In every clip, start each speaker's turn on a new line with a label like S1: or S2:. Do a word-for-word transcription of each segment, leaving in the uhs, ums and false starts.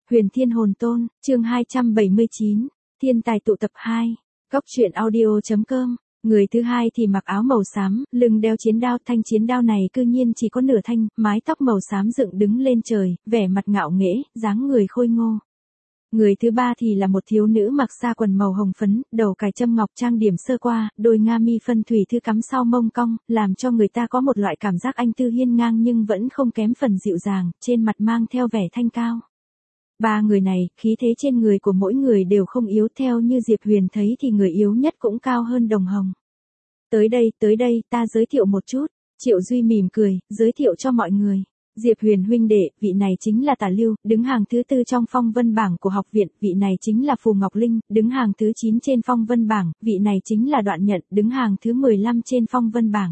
S1: Huyền Thiên Hồn Tôn, chương hai trăm bảy mươi chín, Thiên Tài tụ tập hai, Góc truyện audio.com. Người thứ hai thì mặc áo màu xám, lưng đeo chiến đao, thanh chiến đao này cư nhiên chỉ có nửa thanh, mái tóc màu xám dựng đứng lên trời, vẻ mặt ngạo nghễ, dáng người khôi ngô. Người thứ ba thì là một thiếu nữ mặc sa quần màu hồng phấn, đầu cài châm ngọc trang điểm sơ qua, đôi nga mi phân thủy thư cắm sau mông cong, làm cho người ta có một loại cảm giác anh tư hiên ngang nhưng vẫn không kém phần dịu dàng, trên mặt mang theo vẻ thanh cao. Ba người này, khí thế trên người của mỗi người đều không yếu, theo như Diệp Huyền thấy thì người yếu nhất cũng cao hơn Đồng Hồng. Tới đây, tới đây, ta giới thiệu một chút. Triệu Duy mỉm cười, giới thiệu cho mọi người. Diệp Huyền huynh đệ, vị này chính là Tả Lưu, đứng hàng thứ tư trong phong vân bảng của học viện, vị này chính là Phù Ngọc Linh, đứng hàng thứ chín trên phong vân bảng, vị này chính là Đoạn Nhận, đứng hàng thứ mười lăm trên phong vân bảng.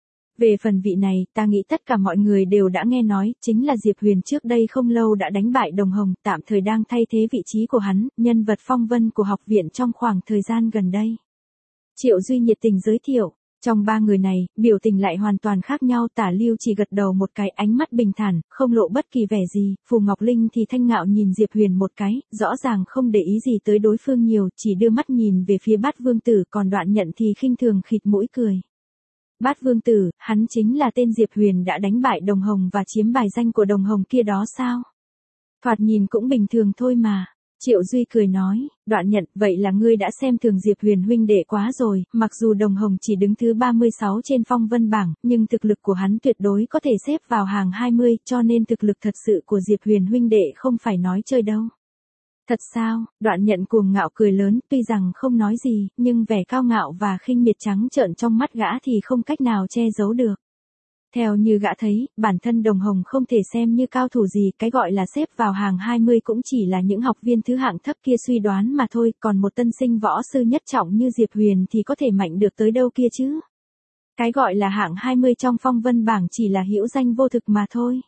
S1: Về phần vị này, ta nghĩ tất cả mọi người đều đã nghe nói, chính là Diệp Huyền trước đây không lâu đã đánh bại Đồng Hồng, tạm thời đang thay thế vị trí của hắn, nhân vật phong vân của học viện trong khoảng thời gian gần đây. Triệu Duy nhiệt tình giới thiệu, trong ba người này, biểu tình lại hoàn toàn khác nhau. Tả Lưu chỉ gật đầu một cái, ánh mắt bình thản, không lộ bất kỳ vẻ gì. Phù Ngọc Linh thì thanh ngạo nhìn Diệp Huyền một cái, rõ ràng không để ý gì tới đối phương nhiều, chỉ đưa mắt nhìn về phía Bát Vương Tử, còn Đoạn Nhận thì khinh thường khịt mũi cười. Bát Vương Tử, hắn chính là tên Diệp Huyền đã đánh bại Đồng Hồng và chiếm bài danh của Đồng Hồng kia đó sao? Thoạt nhìn cũng bình thường thôi mà. Triệu Duy cười nói, Đoạn Nhận, vậy là ngươi đã xem thường Diệp Huyền huynh đệ quá rồi, mặc dù Đồng Hồng chỉ đứng thứ ba mươi sáu trên phong vân bảng, nhưng thực lực của hắn tuyệt đối có thể xếp vào hàng hai mươi, cho nên thực lực thật sự của Diệp Huyền huynh đệ không phải nói chơi đâu. Thật sao? Đoạn Nhận cuồng ngạo cười lớn, tuy rằng không nói gì, nhưng vẻ cao ngạo và khinh miệt trắng trợn trong mắt gã thì không cách nào che giấu được. Theo như gã thấy, bản thân Đồng Hồng không thể xem như cao thủ gì, cái gọi là xếp vào hàng hai mươi cũng chỉ là những học viên thứ hạng thấp kia suy đoán mà thôi, còn một tân sinh võ sư nhất trọng như Diệp Huyền thì có thể mạnh được tới đâu kia chứ. Cái gọi là hạng hai mươi trong phong vân bảng chỉ là hữu danh vô thực mà thôi.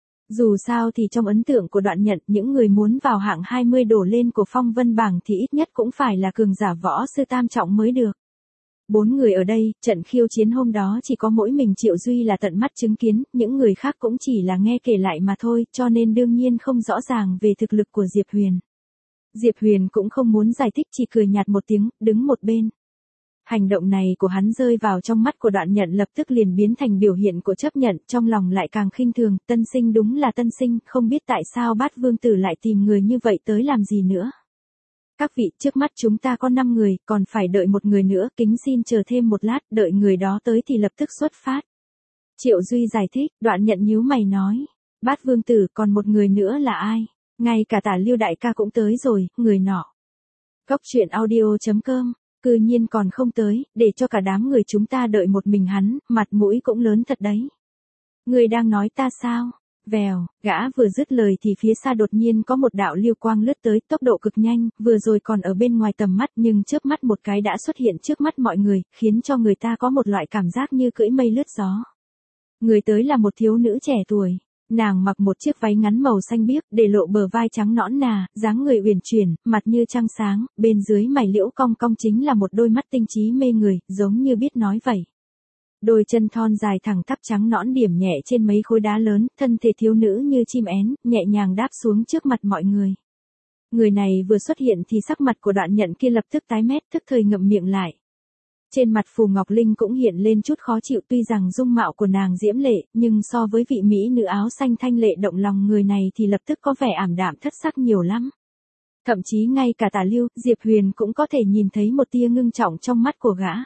S1: Dù sao thì trong ấn tượng của Đoạn Nhận, những người muốn vào hạng hai mươi đổ lên của phong vân bảng thì ít nhất cũng phải là cường giả võ sư tam trọng mới được. Bốn người ở đây, trận khiêu chiến hôm đó chỉ có mỗi mình Triệu Duy là tận mắt chứng kiến, những người khác cũng chỉ là nghe kể lại mà thôi, cho nên đương nhiên không rõ ràng về thực lực của Diệp Huyền. Diệp Huyền cũng không muốn giải thích, chỉ cười nhạt một tiếng, đứng một bên. Hành động này của hắn rơi vào trong mắt của Đoạn Nhận lập tức liền biến thành biểu hiện của chấp nhận, trong lòng lại càng khinh thường, tân sinh đúng là tân sinh, không biết tại sao Bát Vương Tử lại tìm người như vậy tới làm gì nữa. Các vị, trước mắt chúng ta có năm người, còn phải đợi một người nữa, kính xin chờ thêm một lát, đợi người đó tới thì lập tức xuất phát. Triệu Duy giải thích, Đoạn Nhận nhíu mày nói, Bát Vương Tử, còn một người nữa là ai? Ngay cả Tả Lưu đại ca cũng tới rồi, người nọ. Góc truyện audio.com, cư nhiên còn không tới, để cho cả đám người chúng ta đợi một mình hắn, mặt mũi cũng lớn thật đấy. Người đang nói ta sao? Vèo, gã vừa dứt lời thì phía xa đột nhiên có một đạo lưu quang lướt tới, tốc độ cực nhanh, vừa rồi còn ở bên ngoài tầm mắt nhưng chớp mắt một cái đã xuất hiện trước mắt mọi người, khiến cho người ta có một loại cảm giác như cưỡi mây lướt gió. Người tới là một thiếu nữ trẻ tuổi, nàng mặc một chiếc váy ngắn màu xanh biếc, để lộ bờ vai trắng nõn nà, dáng người uyển chuyển, mặt như trăng sáng, bên dưới mày liễu cong cong chính là một đôi mắt tinh trí mê người, giống như biết nói vậy. Đôi chân thon dài thẳng tắp trắng nõn điểm nhẹ trên mấy khối đá lớn, thân thể thiếu nữ như chim én, nhẹ nhàng đáp xuống trước mặt mọi người. Người này vừa xuất hiện thì sắc mặt của Đoạn Nhận kia lập tức tái mét, tức thời ngậm miệng lại. Trên mặt Phù Ngọc Linh cũng hiện lên chút khó chịu, tuy rằng dung mạo của nàng diễm lệ, nhưng so với vị mỹ nữ áo xanh thanh lệ động lòng người này thì lập tức có vẻ ảm đạm thất sắc nhiều lắm. Thậm chí ngay cả Tả Lưu, Diệp Huyền cũng có thể nhìn thấy một tia ngưng trọng trong mắt của gã.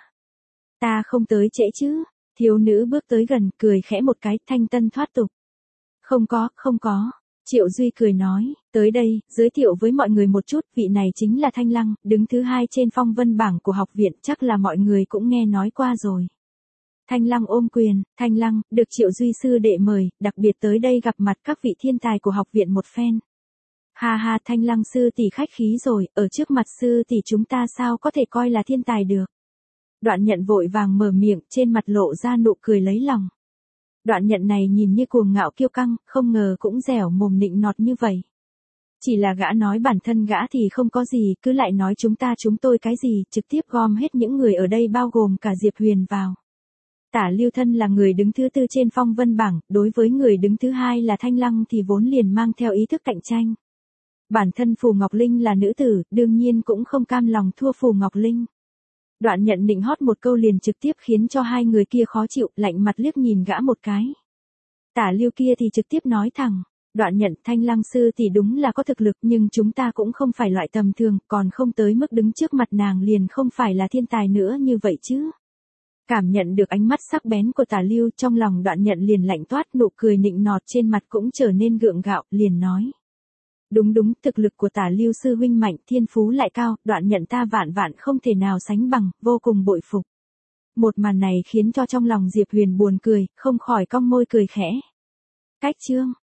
S1: Ta không tới trễ chứ? Thiếu nữ bước tới gần, cười khẽ một cái, thanh tân thoát tục. Không có, không có. Triệu Duy cười nói, tới đây, giới thiệu với mọi người một chút, vị này chính là Thanh Lăng, đứng thứ hai trên phong vân bảng của học viện, chắc là mọi người cũng nghe nói qua rồi. Thanh Lăng ôm quyền, Thanh Lăng, được Triệu Duy sư đệ mời, đặc biệt tới đây gặp mặt các vị thiên tài của học viện một phen. Ha ha, Thanh Lăng sư tỷ khách khí rồi, ở trước mặt sư tỷ chúng ta sao có thể coi là thiên tài được. Đoạn Nhận vội vàng mở miệng, trên mặt lộ ra nụ cười lấy lòng. Đoạn Nhận này nhìn như cuồng ngạo kiêu căng, không ngờ cũng dẻo mồm nịnh nọt như vậy. Chỉ là gã nói bản thân gã thì không có gì, cứ lại nói chúng ta chúng tôi cái gì, trực tiếp gom hết những người ở đây bao gồm cả Diệp Huyền vào. Tả Lưu thân là người đứng thứ tư trên phong vân bảng, đối với người đứng thứ hai là Thanh Lăng thì vốn liền mang theo ý thức cạnh tranh. Bản thân Phù Ngọc Linh là nữ tử, đương nhiên cũng không cam lòng thua Phù Ngọc Linh. Đoạn Nhận nịnh hót một câu liền trực tiếp khiến cho hai người kia khó chịu, lạnh mặt liếc nhìn gã một cái. Tả Lưu kia thì trực tiếp nói thẳng, Đoạn Nhận, Thanh Lăng sư thì đúng là có thực lực, nhưng chúng ta cũng không phải loại tầm thường, còn không tới mức đứng trước mặt nàng liền không phải là thiên tài nữa như vậy chứ. Cảm nhận được ánh mắt sắc bén của Tả Lưu, trong lòng Đoạn Nhận liền lạnh toát, nụ cười nịnh nọt trên mặt cũng trở nên gượng gạo, liền nói. Đúng đúng, thực lực của Tả Lưu sư huynh mạnh, thiên phú lại cao, Đoạn Nhận ta vạn vạn không thể nào sánh bằng, vô cùng bội phục. Một màn này khiến cho trong lòng Diệp Huyền buồn cười, không khỏi cong môi cười khẽ. Cách chương